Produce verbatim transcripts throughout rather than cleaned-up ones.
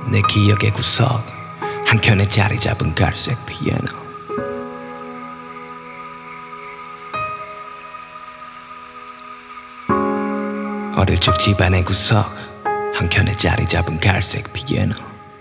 내 기억의 구석 한켠에 자리 잡은 갈색 피아노. 어릴 적 집안의 구석 한켠에 자리 잡은 갈색 피아노.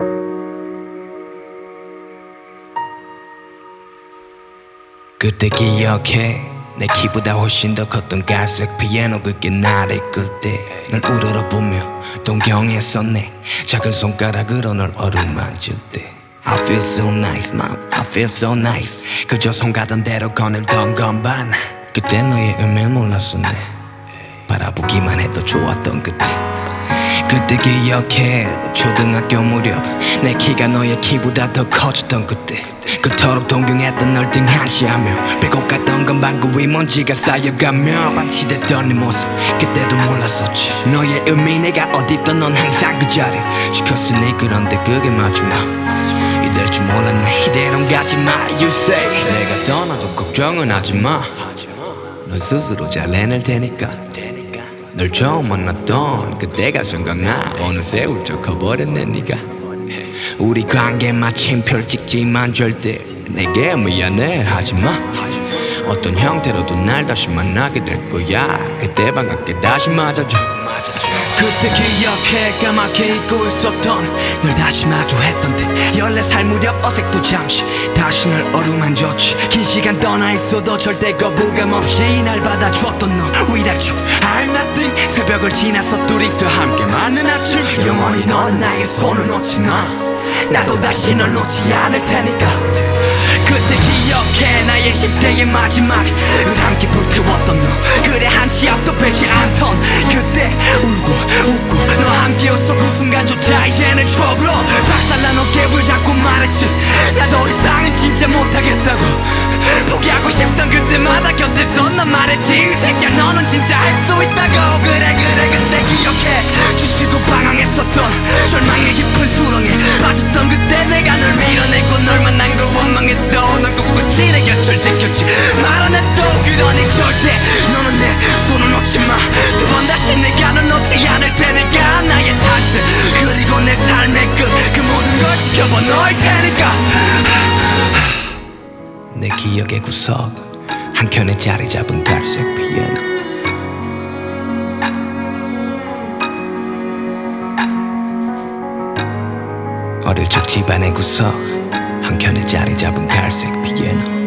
그때 기억해 내 키보다 훨씬 더 컸던 갈색 피아노. 그게 나를 이끌 때 널 우러러보며 동경했었네. 작은 손가락으로 널 어루만질 때 I feel so nice, mom, I feel so nice. 그저 손 가던 대로 거닐던 건반. 그때 너의 의미를 몰랐었네. 바라보기만 해도 좋았던 그때. 그때 기억해 초등학교 무렵 내 키가 너의 키보다 더 커졌던 그때. 그토록 동경했던 널 등하시하며 빼고 갔던 건 방구 위 먼지가 쌓여가며 방치됐던 네 모습 그때도 몰랐었지. 너의 의미 내가 어딨던 넌 항상 그 자리 지켰으니. 그런데 그게 마지막 이될 줄 몰랐네. 이대로 가지마 you say. 내가 떠나도 걱정은 하지마. 넌 스스로 잘 해낼 테니까. 널 처음 만났던 그때가 생각나. 어느새 훌쩍 커버렸네 네가. 우리 관계 마침표를 찍지만 절대 내게 미안해 하지마. 어떤 형태로도 날 다시 만나게 될 거야. 그때 반갑게 다시 맞아줘. 그때 기억해 까맣게 잊고 있었던 널 다시 마주했던 때. 열네 살 무렵 어색도 잠시 다시 널 어루만졌지. 긴 시간 떠나 있어도 절대 거부감 없이 날 받아줬던 너 Without you I'm nothing. 새벽을 지나서 둘이서 함께 맞는 아침. 영원히 넌 나의 손을 놓지 마. 나도 다시 널 놓지 않을 테니까. 그때 기억해 나의 십 대의 마지막을 함께 불태웠던 너. 그래 한치 앞도 빼지 않던 그때. 울고 웃고 너 함께 웃어 그 순간조차 이제는 추억으로 박살난 어깨를 잡고 말했지. 나 더 이상은 진짜 못하겠다고. 포기하고 싶던 그때마다 곁에서 난 말했지. 이 새끼야 너는 진짜 할 수 있다고. 그래 그래 그때 기억해 지치고 방황했었던 절망의 깊은 수렁에 빠졌던 그때. 내가 널 밀어내고 널 만난 걸 원망했던 넌 꿋꿋이 내 곁을 지켰지. 말 안 해도 그러니 절대 너는 내 손을 놓지 마. 두 번 다시 내가 널 놓지 않을 테니까. 나의 탄생 그리고 내 삶의 끝 그 모든 걸 지켜봐 너일 테니까. 내 기억의 구석 한켠에 자리 잡은 갈색 피아노. 어릴 적 집안의 구석 한켠에 자리 잡은 갈색 피아노.